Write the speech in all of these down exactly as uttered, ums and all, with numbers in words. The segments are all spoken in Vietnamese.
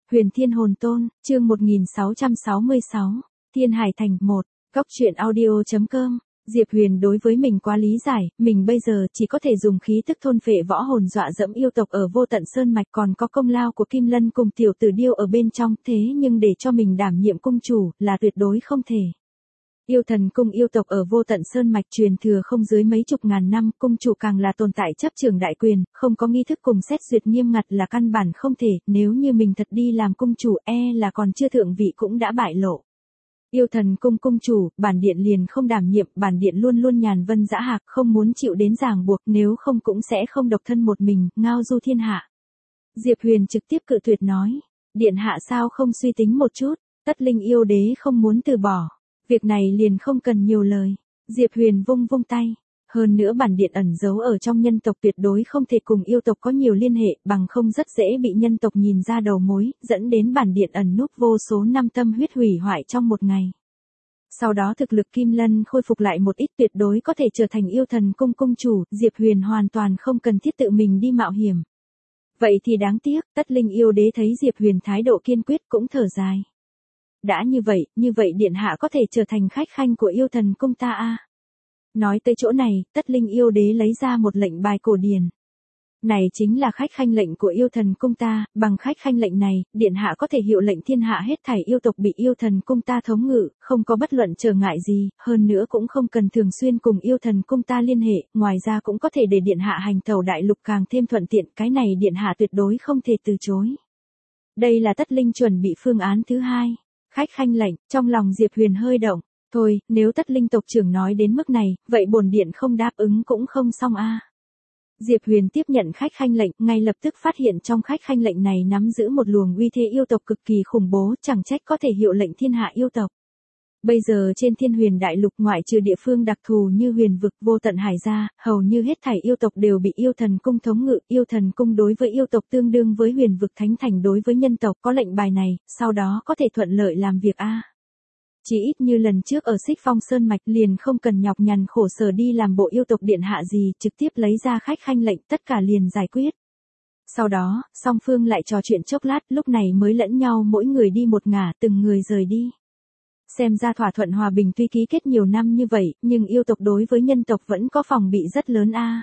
Huyền Thiên Hồn Tôn, chương một nghìn sáu trăm sáu mươi sáu, Thiên Hải Thành một, Góc truyện audio.com. Diệp Huyền đối với mình quá lý giải, mình bây giờ chỉ có thể dùng khí tức thôn phệ võ hồn dọa dẫm yêu tộc ở Vô Tận Sơn Mạch, còn có công lao của Kim Lân cùng tiểu tử điêu ở bên trong, thế nhưng để cho mình đảm nhiệm cung chủ là tuyệt đối không thể. Yêu thần cung yêu tộc ở Vô Tận Sơn Mạch truyền thừa không dưới mấy chục ngàn năm, cung chủ càng là tồn tại chấp trường đại quyền, không có nghi thức cùng xét duyệt nghiêm ngặt là căn bản không thể, nếu như mình thật đi làm cung chủ e là còn chưa thượng vị cũng đã bại lộ. Yêu thần cung cung chủ, bản điện liền không đảm nhiệm, bản điện luôn luôn nhàn vân dã hạc, không muốn chịu đến ràng buộc, nếu không cũng sẽ không độc thân một mình, ngao du thiên hạ. Diệp Huyền trực tiếp cự tuyệt nói, điện hạ sao không suy tính một chút, Tất Linh yêu đế không muốn từ bỏ. Việc này liền không cần nhiều lời. Diệp Huyền vung vung tay. Hơn nữa bản điện ẩn giấu ở trong nhân tộc tuyệt đối không thể cùng yêu tộc có nhiều liên hệ, bằng không rất dễ bị nhân tộc nhìn ra đầu mối, dẫn đến bản điện ẩn núp vô số năm tâm huyết hủy hoại trong một ngày. Sau đó thực lực Kim Lân khôi phục lại một ít, tuyệt đối có thể trở thành yêu thần cung cung chủ, Diệp Huyền hoàn toàn không cần thiết tự mình đi mạo hiểm. Vậy thì đáng tiếc, Tất Linh yêu đế thấy Diệp Huyền thái độ kiên quyết cũng thở dài. Đã như vậy, như vậy điện hạ có thể trở thành khách khanh của yêu thần cung ta a. Nói tới chỗ này, Tất Linh yêu đế lấy ra một lệnh bài cổ điển. Này chính là khách khanh lệnh của yêu thần cung ta, bằng khách khanh lệnh này, điện hạ có thể hiệu lệnh thiên hạ hết thảy yêu tộc bị yêu thần cung ta thống ngự, không có bất luận trở ngại gì, hơn nữa cũng không cần thường xuyên cùng yêu thần cung ta liên hệ, ngoài ra cũng có thể để điện hạ hành tẩu đại lục càng thêm thuận tiện, cái này điện hạ tuyệt đối không thể từ chối. Đây là Tất Linh chuẩn bị phương án thứ hai. Khách khanh lệnh, trong lòng Diệp Huyền hơi động, thôi, nếu Tất Linh tộc trưởng nói đến mức này, vậy bổn điện không đáp ứng cũng không xong a. Diệp Huyền tiếp nhận khách khanh lệnh, ngay lập tức phát hiện trong khách khanh lệnh này nắm giữ một luồng uy thế yêu tộc cực kỳ khủng bố, chẳng trách có thể hiệu lệnh thiên hạ yêu tộc. Bây giờ trên Thiên Huyền đại lục ngoại trừ địa phương đặc thù như Huyền vực Vô Tận Hải ra, hầu như hết thảy yêu tộc đều bị yêu thần cung thống ngự, yêu thần cung đối với yêu tộc tương đương với Huyền vực thánh thành đối với nhân tộc, có lệnh bài này, sau đó có thể thuận lợi làm việc a. Chỉ ít như lần trước ở Xích Phong Sơn Mạch liền không cần nhọc nhằn khổ sở đi làm bộ yêu tộc điện hạ gì, trực tiếp lấy ra khách khanh lệnh tất cả liền giải quyết. Sau đó, song phương lại trò chuyện chốc lát, lúc này mới lẫn nhau mỗi người đi một ngả, từng người rời đi. Xem ra thỏa thuận hòa bình tuy ký kết nhiều năm như vậy, nhưng yêu tộc đối với nhân tộc vẫn có phòng bị rất lớn a.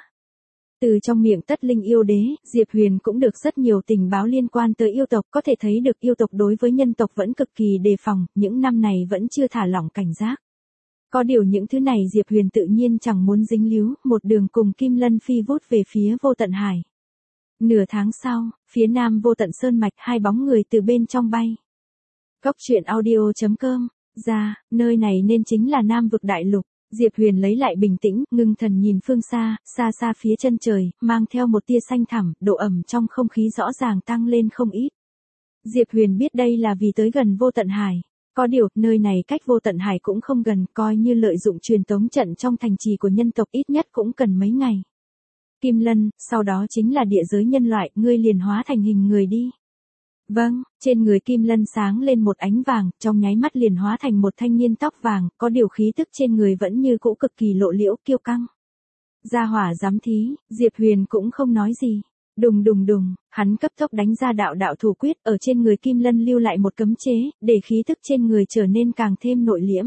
Từ trong miệng Tất Linh yêu đế, Diệp Huyền cũng được rất nhiều tình báo liên quan tới yêu tộc, có thể thấy được yêu tộc đối với nhân tộc vẫn cực kỳ đề phòng, những năm này vẫn chưa thả lỏng cảnh giác. Có điều những thứ này Diệp Huyền tự nhiên chẳng muốn dính líu, một đường cùng Kim Lân phi vút về phía Vô Tận Hải. Nửa tháng sau, phía nam Vô Tận Sơn Mạch, hai bóng người từ bên trong bay. Góc truyện audio.com, ra, nơi này nên chính là Nam vực đại lục. Diệp Huyền lấy lại bình tĩnh, ngưng thần nhìn phương xa, xa xa phía chân trời, mang theo một tia xanh thẳm, độ ẩm trong không khí rõ ràng tăng lên không ít. Diệp Huyền biết đây là vì tới gần Vô Tận Hải. Có điều, nơi này cách Vô Tận Hải cũng không gần, coi như lợi dụng truyền tống trận trong thành trì của nhân tộc ít nhất cũng cần mấy ngày. Kim Lân, sau đó chính là địa giới nhân loại, ngươi liền hóa thành hình người đi. Vâng, trên người Kim Lân sáng lên một ánh vàng, trong nháy mắt liền hóa thành một thanh niên tóc vàng, có điều khí tức trên người vẫn như cũ cực kỳ lộ liễu kiêu căng. Gia hỏa giám thí, Diệp Huyền cũng không nói gì. Đùng đùng đùng, hắn cấp tốc đánh ra đạo đạo thủ quyết, ở trên người Kim Lân lưu lại một cấm chế, để khí tức trên người trở nên càng thêm nội liễm.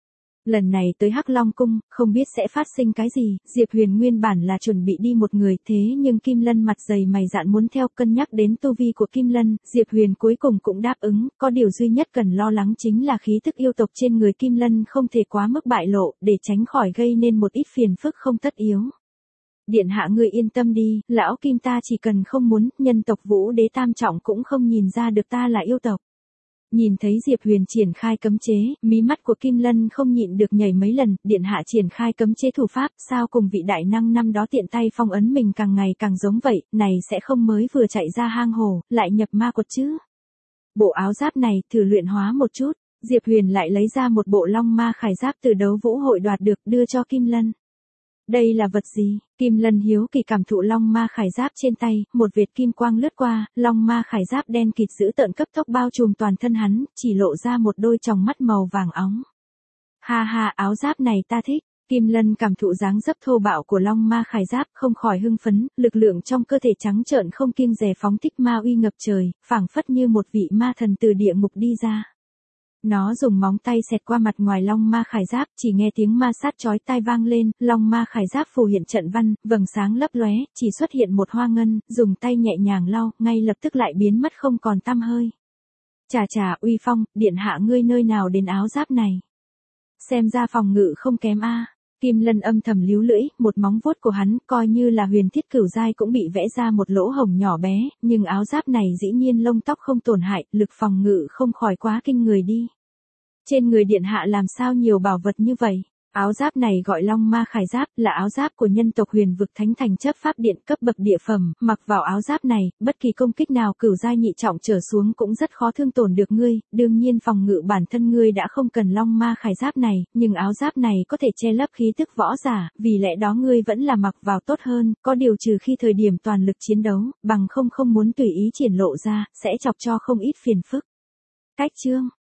Lần này tới Hắc Long Cung, không biết sẽ phát sinh cái gì, Diệp Huyền nguyên bản là chuẩn bị đi một người, thế nhưng Kim Lân mặt dày mày dạn muốn theo, cân nhắc đến tu vi của Kim Lân, Diệp Huyền cuối cùng cũng đáp ứng, có điều duy nhất cần lo lắng chính là khí tức yêu tộc trên người Kim Lân không thể quá mức bại lộ, để tránh khỏi gây nên một ít phiền phức không tất yếu. Điện hạ ngươi yên tâm đi, lão Kim ta chỉ cần không muốn, nhân tộc Vũ Đế tam trọng cũng không nhìn ra được ta là yêu tộc. Nhìn thấy Diệp Huyền triển khai cấm chế, mí mắt của Kim Lân không nhịn được nhảy mấy lần, điện hạ triển khai cấm chế thủ pháp, sao cùng vị đại năng năm đó tiện tay phong ấn mình càng ngày càng giống vậy, này sẽ không mới vừa chạy ra hang hồ, lại nhập ma quật chứ. Bộ áo giáp này, thử luyện hóa một chút, Diệp Huyền lại lấy ra một bộ long ma khải giáp từ đấu vũ hội đoạt được, đưa cho Kim Lân. Đây là vật gì? Kim Lân hiếu kỳ cảm thụ long ma khải giáp trên tay, một vệt kim quang lướt qua, long ma khải giáp đen kịt dữ tợn cấp tốc bao trùm toàn thân hắn, chỉ lộ ra một đôi tròng mắt màu vàng óng. Ha ha, áo giáp này ta thích. Kim Lân cảm thụ dáng dấp thô bạo của Long Ma Khải Giáp, không khỏi hưng phấn, lực lượng trong cơ thể trắng trợn không kiêng dè phóng thích ma uy ngập trời, phảng phất như một vị ma thần từ địa ngục đi ra. Nó dùng móng tay xẹt qua mặt ngoài Long Ma Khải Giáp, chỉ nghe tiếng ma sát chói tai vang lên, Long Ma Khải Giáp phù hiện trận văn, vầng sáng lấp lóe, chỉ xuất hiện một hoa ngân, dùng tay nhẹ nhàng lau, ngay lập tức lại biến mất không còn tăm hơi. Chà chà, uy phong, điện hạ ngươi nơi nào đến áo giáp này? Xem ra phòng ngự không kém a. Kim Lân âm thầm líu lưỡi, một móng vuốt của hắn, coi như là huyền thiết cửu giai cũng bị vẽ ra một lỗ hổng nhỏ bé, nhưng áo giáp này dĩ nhiên lông tóc không tổn hại, lực phòng ngự không khỏi quá kinh người đi. Trên người điện hạ làm sao nhiều bảo vật như vậy? Áo giáp này gọi Long Ma Khải Giáp, là áo giáp của nhân tộc Huyền Vực Thánh Thành chấp pháp điện cấp bậc địa phẩm, mặc vào áo giáp này, bất kỳ công kích nào cửu giai nhị trọng trở xuống cũng rất khó thương tổn được ngươi, đương nhiên phòng ngự bản thân ngươi đã không cần Long Ma Khải Giáp này, nhưng áo giáp này có thể che lấp khí tức võ giả, vì lẽ đó ngươi vẫn là mặc vào tốt hơn, có điều trừ khi thời điểm toàn lực chiến đấu, bằng không không muốn tùy ý triển lộ ra, sẽ chọc cho không ít phiền phức. Cách chương